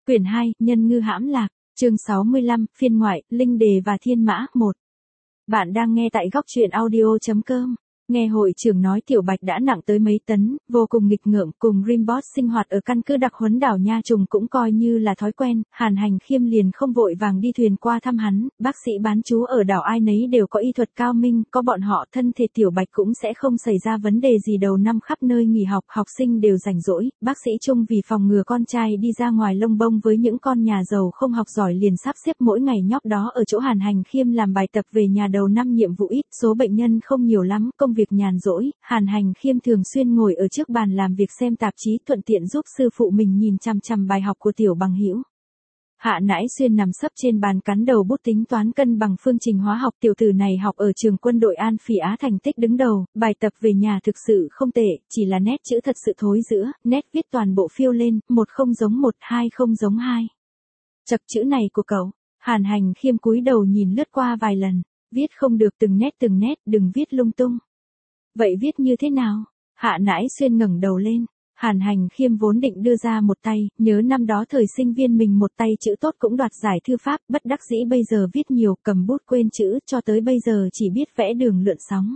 Quyển 2, Nhân ngư hãm lạc, chương 65, phiên ngoại, Linh đề và thiên mã, 1. Bạn đang nghe tại góc truyện audio.com. Nghe hội trưởng nói Tiểu Bạch đã nặng tới mấy tấn, vô cùng nghịch ngợm, cùng Rimbot sinh hoạt ở căn cứ đặc huấn đảo Nha Trùng cũng coi như là thói quen. Hàn Hành Khiêm liền không vội vàng đi thuyền qua thăm hắn, bác sĩ bán trú ở đảo ai nấy đều có y thuật cao minh, có bọn họ thân thể Tiểu Bạch cũng sẽ không xảy ra vấn đề gì. Đầu năm khắp nơi nghỉ học, học sinh đều rảnh rỗi, bác sĩ Trung vì phòng ngừa con trai đi ra ngoài lông bông với những con nhà giàu không học giỏi liền sắp xếp mỗi ngày nhóc đó ở chỗ Hàn Hành Khiêm làm bài tập về nhà. Đầu năm nhiệm vụ ít, số bệnh nhân không nhiều lắm, công việc nhàn rỗi, Hàn Hành Khiêm thường xuyên ngồi ở trước bàn làm việc xem tạp chí, thuận tiện giúp sư phụ mình nhìn chằm chằm bài học của tiểu bằng hữu. Hạ Nãi Xuyên nằm sấp trên bàn cắn đầu bút tính toán cân bằng phương trình hóa học. Tiểu tử này học ở trường quân đội An Phỉ Á thành tích đứng đầu, bài tập về nhà thực sự không tệ, chỉ là nét chữ thật sự thối giữa, nét viết toàn bộ phiêu lên, 1 không giống 1, 2 không giống 2. Chật chữ này của cậu, Hàn Hành Khiêm cúi đầu nhìn lướt qua vài lần, viết không được từng nét, đừng viết lung tung. Vậy viết như thế nào? Hạ Nãi Xuyên ngẩng đầu lên. Hàn Hành Khiêm vốn định đưa ra một tay, nhớ năm đó thời sinh viên mình một tay chữ tốt cũng đoạt giải thư pháp, bất đắc dĩ bây giờ viết nhiều, cầm bút quên chữ, cho tới bây giờ chỉ biết vẽ đường lượn sóng.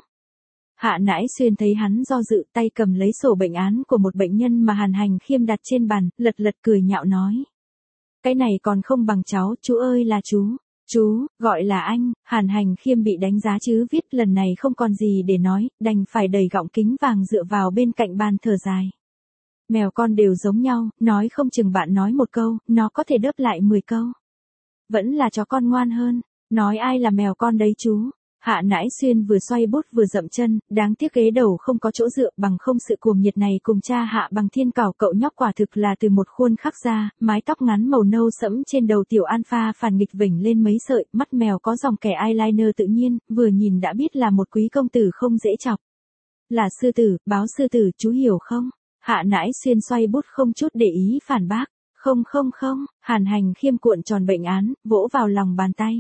Hạ Nãi Xuyên thấy hắn do dự, tay cầm lấy sổ bệnh án của một bệnh nhân mà Hàn Hành Khiêm đặt trên bàn, lật cười nhạo nói. Cái này còn không bằng cháu, chú ơi là chú. Chú, gọi là anh. Hàn Hành Khiêm bị đánh giá chứ viết lần này không còn gì để nói, đành phải đẩy gọng kính vàng dựa vào bên cạnh bàn thở dài. Mèo con đều giống nhau, nói không chừng bạn nói một câu, nó có thể đớp lại 10 câu. Vẫn là chó con ngoan hơn, nói ai là mèo con đấy chú. Hạ Nãi Xuyên vừa xoay bút vừa dậm chân, đáng tiếc ghế đầu không có chỗ dựa, bằng không sự cuồng nhiệt này cùng cha Hạ Bằng Thiên cảo cậu nhóc quả thực là từ một khuôn khắc ra, mái tóc ngắn màu nâu sẫm trên đầu tiểu alpha phản nghịch vểnh lên mấy sợi, mắt mèo có dòng kẻ eyeliner tự nhiên, vừa nhìn đã biết là một quý công tử không dễ chọc. Là sư tử, báo sư tử, chú hiểu không? Hạ Nãi Xuyên xoay bút không chút để ý phản bác. Không, Hàn Hành Khiêm cuộn tròn bệnh án, vỗ vào lòng bàn tay.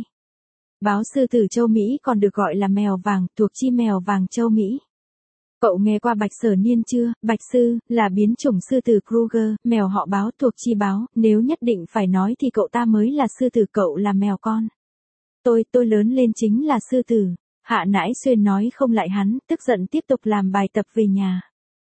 Báo sư tử châu Mỹ còn được gọi là mèo vàng, thuộc chi mèo vàng châu Mỹ. Cậu nghe qua Bạch Sở Niên chưa? Bạch sư, là biến chủng sư tử Kruger, mèo họ báo thuộc chi báo, nếu nhất định phải nói thì cậu ta mới là sư tử, cậu là mèo con. Tôi lớn lên chính là sư tử. Hạ Nãi Xuyên nói không lại hắn, tức giận tiếp tục làm bài tập về nhà.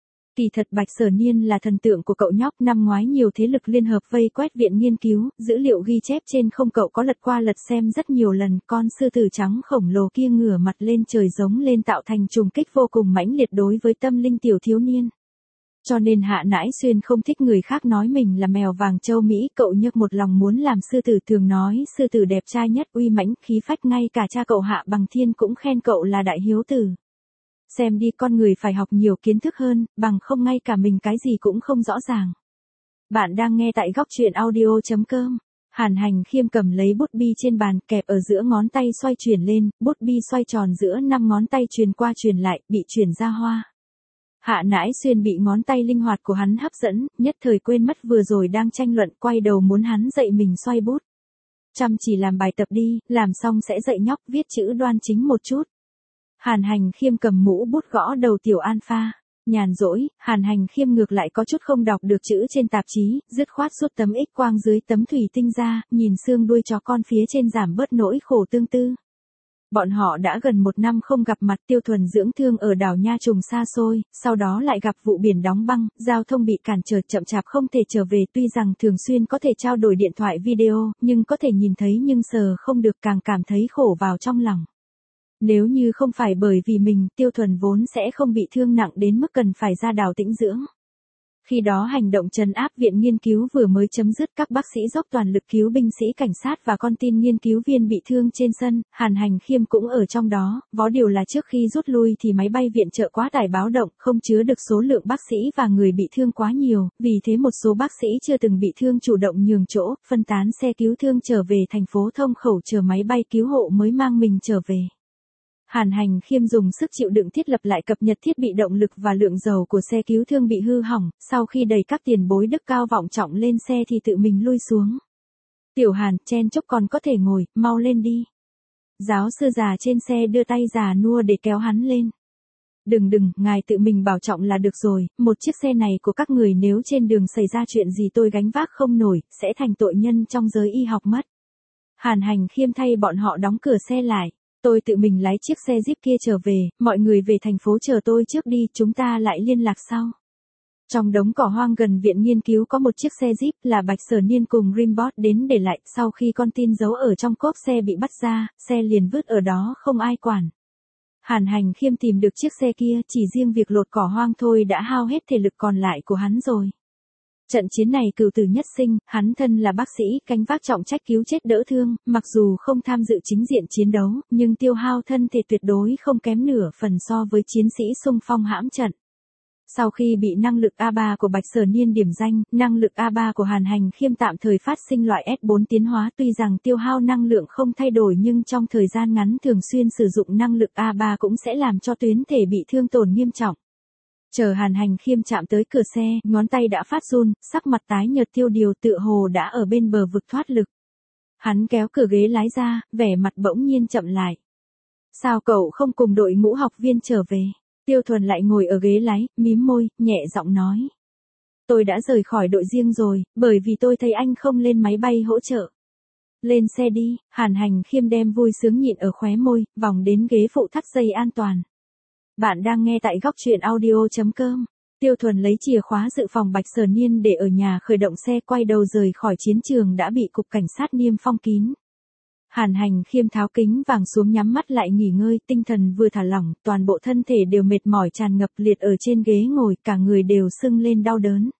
Kỳ thật Bạch Sở Niên là thần tượng của cậu nhóc, năm ngoái nhiều thế lực liên hợp vây quét viện nghiên cứu, dữ liệu ghi chép trên không cậu có lật qua lật xem rất nhiều lần, con sư tử trắng khổng lồ kia ngửa mặt lên trời giống lên tạo thành trùng kích vô cùng mãnh liệt đối với tâm linh tiểu thiếu niên. Cho nên Hạ Nãi Xuyên không thích người khác nói mình là mèo vàng châu Mỹ, cậu nhấc một lòng muốn làm sư tử, thường nói sư tử đẹp trai nhất, uy mãnh, khí phách, ngay cả cha cậu Hạ Bằng Thiên cũng khen cậu là đại hiếu tử. Xem đi, con người phải học nhiều kiến thức hơn, bằng không ngay cả mình cái gì cũng không rõ ràng. Bạn đang nghe tại góc truyện audio.com. Hàn Hành Khiêm cầm lấy bút bi trên bàn, kẹp ở giữa ngón tay xoay chuyển lên, bút bi xoay tròn giữa 5 ngón tay truyền qua truyền lại, bị chuyển ra hoa. Hạ Nãi Xuyên bị ngón tay linh hoạt của hắn hấp dẫn, nhất thời quên mất vừa rồi đang tranh luận, quay đầu muốn hắn dạy mình xoay bút. Chăm chỉ làm bài tập đi, làm xong sẽ dạy nhóc viết chữ đoan chính một chút. Hàn Hành Khiêm cầm mũ bút gõ đầu tiểu alpha. Nhàn rỗi, Hàn Hành Khiêm ngược lại có chút không đọc được chữ trên tạp chí, dứt khoát rút tấm X quang dưới tấm thủy tinh ra, nhìn xương đuôi chó con phía trên giảm bớt nỗi khổ tương tư. Bọn họ đã gần 1 năm không gặp mặt, Tiêu Thuần dưỡng thương ở đảo Nha Trùng xa xôi, sau đó lại gặp vụ biển đóng băng, giao thông bị cản trở chậm chạp không thể trở về, tuy rằng thường xuyên có thể trao đổi điện thoại video, nhưng có thể nhìn thấy nhưng sờ không được, càng cảm thấy khổ vào trong lòng. Nếu như không phải bởi vì mình, Tiêu Thuần vốn sẽ không bị thương nặng đến mức cần phải ra đảo tĩnh dưỡng. Khi đó hành động trấn áp viện nghiên cứu vừa mới chấm dứt, các bác sĩ dốc toàn lực cứu binh sĩ cảnh sát và con tin nghiên cứu viên bị thương trên sân, Hàn Hành Khiêm cũng ở trong đó, vó điều là trước khi rút lui thì máy bay viện trợ quá tải báo động, không chứa được số lượng bác sĩ và người bị thương quá nhiều, vì thế một số bác sĩ chưa từng bị thương chủ động nhường chỗ, phân tán xe cứu thương trở về thành phố Thông Khẩu chờ máy bay cứu hộ mới mang mình trở về. Hàn Hành Khiêm dùng sức chịu đựng thiết lập lại cập nhật thiết bị động lực và lượng dầu của xe cứu thương bị hư hỏng, sau khi đẩy các tiền bối đức cao vọng trọng lên xe thì tự mình lui xuống. Tiểu Hàn, chen chúc còn có thể ngồi, mau lên đi. Giáo sư già trên xe đưa tay già nua để kéo hắn lên. Đừng, ngài tự mình bảo trọng là được rồi, một chiếc xe này của các người nếu trên đường xảy ra chuyện gì tôi gánh vác không nổi, sẽ thành tội nhân trong giới y học mất. Hàn Hành Khiêm thay bọn họ đóng cửa xe lại. Tôi tự mình lái chiếc xe Jeep kia trở về, mọi người về thành phố chờ tôi trước đi, chúng ta lại liên lạc sau. Trong đống cỏ hoang gần viện nghiên cứu có một chiếc xe Jeep là Bạch Sở Niên cùng Rimbot đến để lại, sau khi con tin giấu ở trong cốp xe bị bắt ra, xe liền vứt ở đó không ai quản. Hàn Hành Khiêm tìm được chiếc xe kia, chỉ riêng việc lột cỏ hoang thôi đã hao hết thể lực còn lại của hắn rồi. Trận chiến này cửu tử nhất sinh, hắn thân là bác sĩ, gánh vác trọng trách cứu chết đỡ thương, mặc dù không tham dự chính diện chiến đấu, nhưng tiêu hao thân thể tuyệt đối không kém nửa phần so với chiến sĩ xung phong hãm trận. Sau khi bị năng lực A3 của Bạch Sở Niên điểm danh, năng lực A3 của Hàn Hành Khiêm tạm thời phát sinh loại S4 tiến hóa, tuy rằng tiêu hao năng lượng không thay đổi nhưng trong thời gian ngắn thường xuyên sử dụng năng lực A3 cũng sẽ làm cho tuyến thể bị thương tổn nghiêm trọng. Chờ Hàn Hành Khiêm chạm tới cửa xe, ngón tay đã phát run, sắc mặt tái nhợt tiêu điều tựa hồ đã ở bên bờ vực thoát lực. Hắn kéo cửa ghế lái ra, vẻ mặt bỗng nhiên chậm lại. Sao cậu không cùng đội ngũ học viên trở về? Tiêu Thuần lại ngồi ở ghế lái, mím môi, nhẹ giọng nói. Tôi đã rời khỏi đội riêng rồi, bởi vì tôi thấy anh không lên máy bay hỗ trợ. Lên xe đi, Hàn Hành Khiêm đem vui sướng nhịn ở khóe môi, vòng đến ghế phụ thắt dây an toàn. Bạn đang nghe tại góc truyện audio.com. Tiêu Thuần lấy chìa khóa dự phòng Bạch Sở Niên để ở nhà khởi động xe quay đầu rời khỏi chiến trường đã bị cục cảnh sát niêm phong kín. Hàn Hành Khiêm tháo kính vàng xuống nhắm mắt lại nghỉ ngơi, tinh thần vừa thả lỏng, toàn bộ thân thể đều mệt mỏi tràn ngập liệt ở trên ghế ngồi, cả người đều sưng lên đau đớn.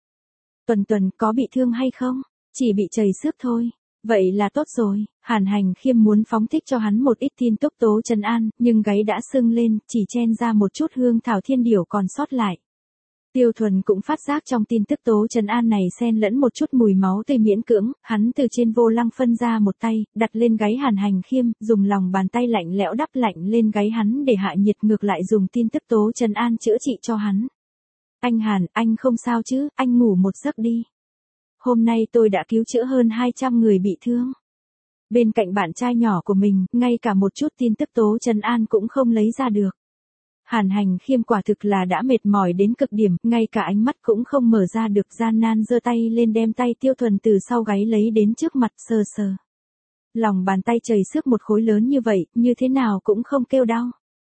Tuần có bị thương hay không? Chỉ bị trầy xước thôi. Vậy là tốt rồi, Hàn Hành Khiêm muốn phóng thích cho hắn một ít tin tức tố trấn an, nhưng gáy đã sưng lên, chỉ chen ra một chút hương thảo thiên điểu còn sót lại. Tiêu Thuần cũng phát giác trong tin tức tố trấn an này xen lẫn một chút mùi máu tươi miễn cưỡng, hắn từ trên vô lăng phân ra một tay, đặt lên gáy Hàn Hành Khiêm, dùng lòng bàn tay lạnh lẽo đắp lạnh lên gáy hắn để hạ nhiệt, ngược lại dùng tin tức tố trấn an chữa trị cho hắn. Anh Hàn, anh không sao chứ, anh ngủ một giấc đi. Hôm nay tôi đã cứu chữa hơn 200 người bị thương. Bên cạnh bạn trai nhỏ của mình, ngay cả một chút tin tức tố trấn an cũng không lấy ra được. Hàn Hành Khiêm quả thực là đã mệt mỏi đến cực điểm, ngay cả ánh mắt cũng không mở ra được, gian nan giơ tay lên đem tay Tiêu Thuần từ sau gáy lấy đến trước mặt sờ sờ. Lòng bàn tay chảy xước một khối lớn như vậy, như thế nào cũng không kêu đau.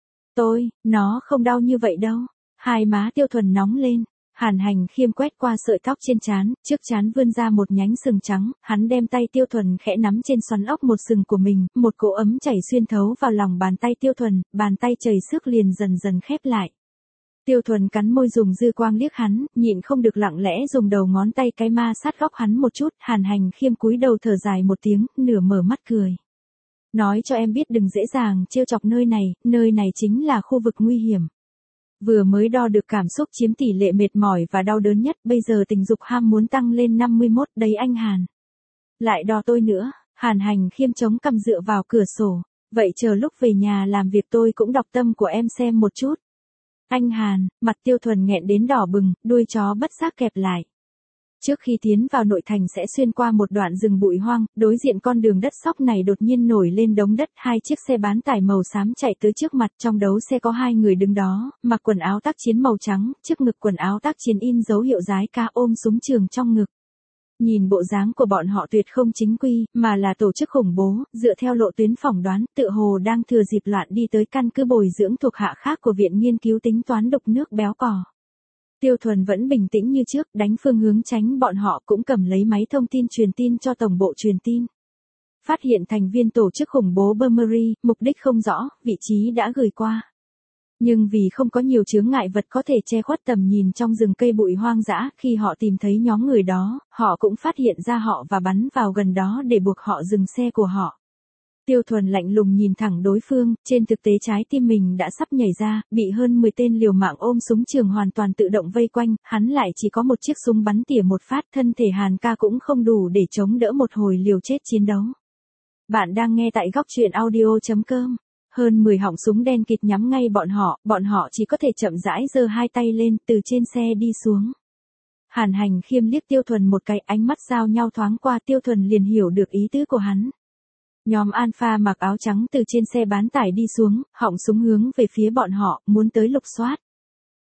Nó không đau như vậy đâu. Hai má Tiêu Thuần nóng lên. Hàn Hành Khiêm quét qua sợi tóc trên trán, trước trán vươn ra một nhánh sừng trắng, hắn đem tay Tiêu Thuần khẽ nắm trên xoắn ốc một sừng của mình, một cỗ ấm chảy xuyên thấu vào lòng bàn tay Tiêu Thuần, bàn tay chảy xước liền dần dần khép lại. Tiêu Thuần cắn môi dùng dư quang liếc hắn, nhịn không được lặng lẽ dùng đầu ngón tay cái ma sát góc hắn một chút, Hàn Hành Khiêm cúi đầu thở dài một tiếng, nửa mở mắt cười. Nói cho em biết đừng dễ dàng trêu chọc nơi này chính là khu vực nguy hiểm. Vừa mới đo được cảm xúc chiếm tỷ lệ mệt mỏi và đau đớn nhất, bây giờ tình dục ham muốn tăng lên 51, đấy anh Hàn. Lại đo tôi nữa, Hàn Hành Khiêm chống cằm dựa vào cửa sổ, vậy chờ lúc về nhà làm việc tôi cũng đọc tâm của em xem một chút. Anh Hàn, mặt Tiêu Thuần nghẹn đến đỏ bừng, đuôi chó bất giác kẹp lại. Trước khi tiến vào nội thành sẽ xuyên qua một đoạn rừng bụi hoang, đối diện con đường đất sóc này đột nhiên nổi lên đống đất, hai chiếc xe bán tải màu xám chạy tới trước mặt, trong đấu xe có hai người đứng đó, mặc quần áo tác chiến màu trắng, trước ngực quần áo tác chiến in dấu hiệu giái ca, ôm súng trường trong ngực. Nhìn bộ dáng của bọn họ tuyệt không chính quy, mà là tổ chức khủng bố, dựa theo lộ tuyến phỏng đoán, tựa hồ đang thừa dịp loạn đi tới căn cứ bồi dưỡng thuộc hạ khác của viện nghiên cứu tính toán đục nước béo cò. Tiêu Thuần vẫn bình tĩnh như trước, đánh phương hướng tránh bọn họ, cũng cầm lấy máy thông tin truyền tin cho tổng bộ truyền tin. Phát hiện thành viên tổ chức khủng bố Burmese, mục đích không rõ, vị trí đã gửi qua. Nhưng vì không có nhiều chướng ngại vật có thể che khuất tầm nhìn trong rừng cây bụi hoang dã, khi họ tìm thấy nhóm người đó, họ cũng phát hiện ra họ và bắn vào gần đó để buộc họ dừng xe của họ. Tiêu Thuần lạnh lùng nhìn thẳng đối phương, trên thực tế trái tim mình đã sắp nhảy ra, bị hơn 10 tên liều mạng ôm súng trường hoàn toàn tự động vây quanh, hắn lại chỉ có một chiếc súng bắn tỉa một phát, thân thể Hàn ca cũng không đủ để chống đỡ một hồi liều chết chiến đấu. Bạn đang nghe tại góc truyện audio.com. Hơn 10 họng súng đen kịt nhắm ngay bọn họ chỉ có thể chậm rãi giơ hai tay lên, từ trên xe đi xuống. Hàn Hành Khiêm liếc Tiêu Thuần một cái, ánh mắt giao nhau thoáng qua, Tiêu Thuần liền hiểu được ý tứ của hắn. Nhóm Alpha mặc áo trắng từ trên xe bán tải đi xuống, họng súng hướng về phía bọn họ, muốn tới lục soát.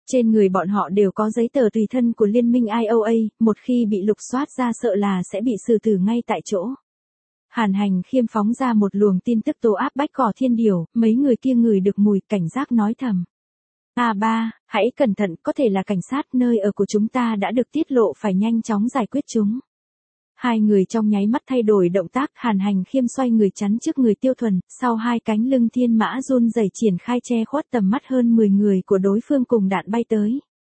Trên người bọn họ đều có giấy tờ tùy thân của liên minh IOA, một khi bị lục soát ra sợ là sẽ bị xử tử ngay tại chỗ. Hàn Hành Khiêm phóng ra một luồng tin tức tố áp bách cỏ thiên điều, mấy người kia ngửi được mùi, cảnh giác nói thầm. A3, hãy cẩn thận, có thể là cảnh sát, nơi ở của chúng ta đã được tiết lộ, phải nhanh chóng giải quyết chúng. Hai người trong nháy mắt thay đổi động tác, Hàn Hành Khiêm xoay người chắn trước người Tiêu Thuần, sau hai cánh lưng thiên mã run rẩy triển khai che khuất tầm mắt hơn 10 người của đối phương cùng đạn bay tới.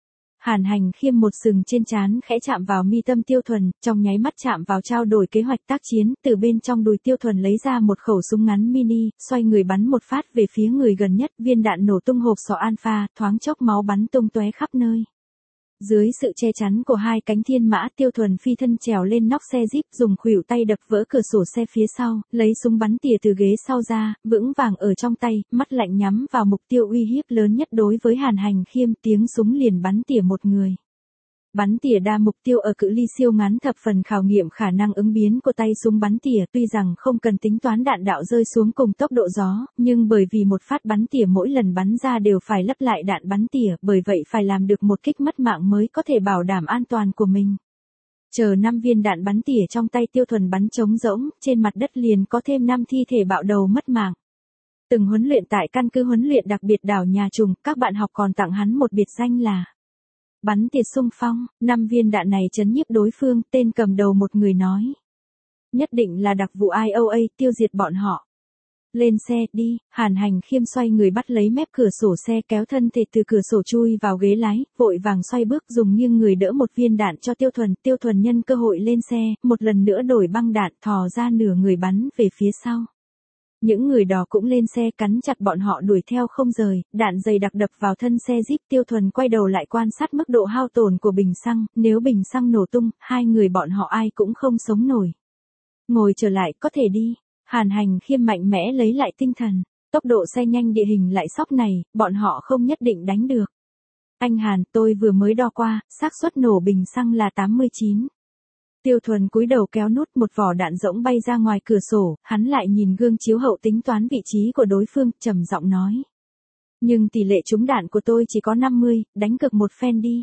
Hàn Hành Khiêm một sừng trên trán khẽ chạm vào mi tâm Tiêu Thuần, trong nháy mắt chạm vào trao đổi kế hoạch tác chiến, từ bên trong đùi Tiêu Thuần lấy ra một khẩu súng ngắn mini, xoay người bắn một phát về phía người gần nhất, viên đạn nổ tung hộp sọ alpha, thoáng chốc máu bắn tung tóe khắp nơi. Dưới sự che chắn của hai cánh thiên mã, Tiêu Thuần phi thân trèo lên nóc xe Jeep, dùng khuỷu tay đập vỡ cửa sổ xe phía sau, lấy súng bắn tỉa từ ghế sau ra, vững vàng ở trong tay, mắt lạnh nhắm vào mục tiêu uy hiếp lớn nhất đối với Hàn Hành Khiêm, tiếng súng liền bắn tỉa một người. Bắn tỉa đa mục tiêu ở cự ly siêu ngắn thập phần khảo nghiệm khả năng ứng biến của tay súng bắn tỉa, tuy rằng không cần tính toán đạn đạo rơi xuống cùng tốc độ gió, nhưng bởi vì một phát bắn tỉa mỗi lần bắn ra đều phải lấp lại đạn bắn tỉa, bởi vậy phải làm được một kích mất mạng mới có thể bảo đảm an toàn của mình. Chờ 5 viên đạn bắn tỉa trong tay Tiêu Thuần bắn trống rỗng, trên mặt đất liền có thêm 5 thi thể bạo đầu mất mạng. Từng huấn luyện tại căn cứ huấn luyện đặc biệt đảo Nhà Trùng, các bạn học còn tặng hắn một biệt danh là bắn tỉa xung phong. 5 viên đạn này chấn nhiếp đối phương, tên cầm đầu một người nói. Nhất định là đặc vụ IOA, tiêu diệt bọn họ. Lên xe, đi. Hàn Hành Khiêm xoay người bắt lấy mép cửa sổ xe, kéo thân thể từ cửa sổ chui vào ghế lái, vội vàng xoay bước dùng nghiêng người đỡ một viên đạn cho Tiêu Thuần. Tiêu Thuần nhân cơ hội lên xe, một lần nữa đổi băng đạn, thò ra nửa người bắn về phía sau. Những người đó cũng lên xe, cắn chặt bọn họ đuổi theo không rời, đạn dày đặc đập vào thân xe Jeep. Tiêu Thuần quay đầu lại quan sát mức độ hao tổn của bình xăng, nếu bình xăng nổ tung, hai người bọn họ ai cũng không sống nổi. Ngồi trở lại, có thể đi. Hàn Hành Khiêm mạnh mẽ lấy lại tinh thần, tốc độ xe nhanh, địa hình lại sóc này, bọn họ không nhất định đánh được. Anh Hàn, tôi vừa mới đo qua, xác suất nổ bình xăng là 89. Tiêu Thuần cúi đầu kéo nút, một vỏ đạn rỗng bay ra ngoài cửa sổ, hắn lại nhìn gương chiếu hậu tính toán vị trí của đối phương, trầm giọng nói. Nhưng tỷ lệ trúng đạn của tôi chỉ có 50, đánh cược một phen đi.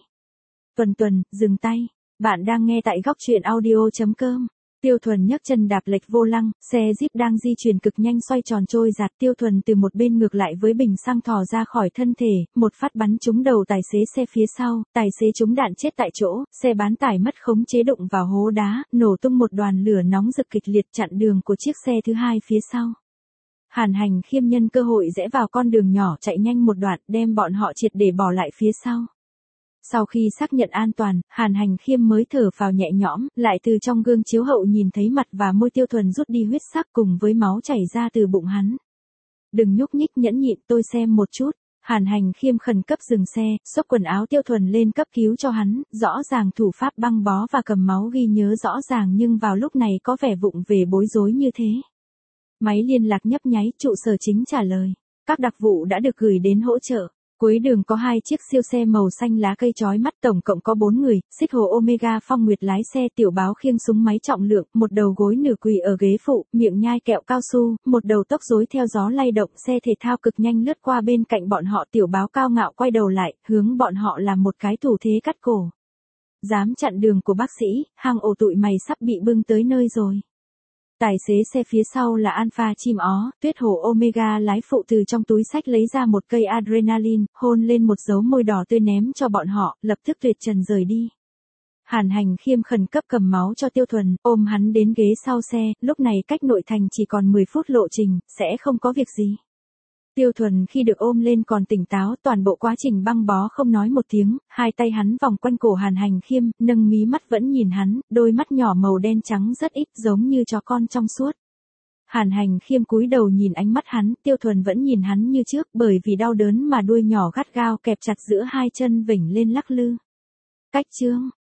Tuần, dừng tay. Bạn đang nghe tại góc truyện audio.com. Tiêu Thuần nhấc chân đạp lệch vô lăng, xe Jeep đang di chuyển cực nhanh xoay tròn trôi giạt. Tiêu Thuần từ một bên ngược lại với bình xăng thò ra khỏi thân thể, một phát bắn trúng đầu tài xế xe phía sau, tài xế trúng đạn chết tại chỗ, xe bán tải mất khống chế đụng vào hố đá, nổ tung một đoàn lửa nóng rực kịch liệt chặn đường của chiếc xe thứ hai phía sau. Hàn Hành Khiêm nhân cơ hội rẽ vào con đường nhỏ chạy nhanh một đoạn, đem bọn họ triệt để bỏ lại phía sau. Sau khi xác nhận an toàn, Hàn Hành Khiêm mới thở phào nhẹ nhõm, lại từ trong gương chiếu hậu nhìn thấy mặt và môi Tiêu Thuần rút đi huyết sắc cùng với máu chảy ra từ bụng hắn. Đừng nhúc nhích, nhẫn nhịn, tôi xem một chút. Hàn Hành Khiêm khẩn cấp dừng xe, xốc quần áo Tiêu Thuần lên cấp cứu cho hắn, rõ ràng thủ pháp băng bó và cầm máu ghi nhớ rõ ràng nhưng vào lúc này có vẻ vụng về bối rối như thế. Máy liên lạc nhấp nháy, trụ sở chính trả lời. Các đặc vụ đã được gửi đến hỗ trợ. Cuối đường có 2 chiếc siêu xe màu xanh lá cây chói mắt, tổng cộng có 4 người, Xích Hồ Omega Phong Nguyệt lái xe, Tiểu Báo khiêng súng máy trọng lượng, một đầu gối nửa quỳ ở ghế phụ, miệng nhai kẹo cao su, một đầu tóc rối theo gió lay động, xe thể thao cực nhanh lướt qua bên cạnh bọn họ. Tiểu Báo cao ngạo quay đầu lại, hướng bọn họ làm một cái thủ thế cắt cổ. Dám chặn đường của bác sĩ, hang ổ tụi mày sắp bị bưng tới nơi rồi. Tài xế xe phía sau là Alpha chim ó, Tuyết Hồ Omega lái phụ từ trong túi xách lấy ra một cây adrenaline, hôn lên một dấu môi đỏ tươi ném cho bọn họ, lập tức tuyệt trần rời đi. Hàn Hành Khiêm khẩn cấp cầm máu cho Tiêu Thuần, ôm hắn đến ghế sau xe, lúc này cách nội thành chỉ còn 10 phút lộ trình, sẽ không có việc gì. Tiêu Thuần khi được ôm lên còn tỉnh táo, toàn bộ quá trình băng bó không nói một tiếng, hai tay hắn vòng quanh cổ Hàn Hành Khiêm, nâng mí mắt vẫn nhìn hắn, đôi mắt nhỏ màu đen trắng rất ít giống như chó con trong suốt. Hàn Hành Khiêm cúi đầu nhìn ánh mắt hắn, Tiêu Thuần vẫn nhìn hắn như trước, bởi vì đau đớn mà đuôi nhỏ gắt gao kẹp chặt giữa hai chân vểnh lên lắc lư. Cách chương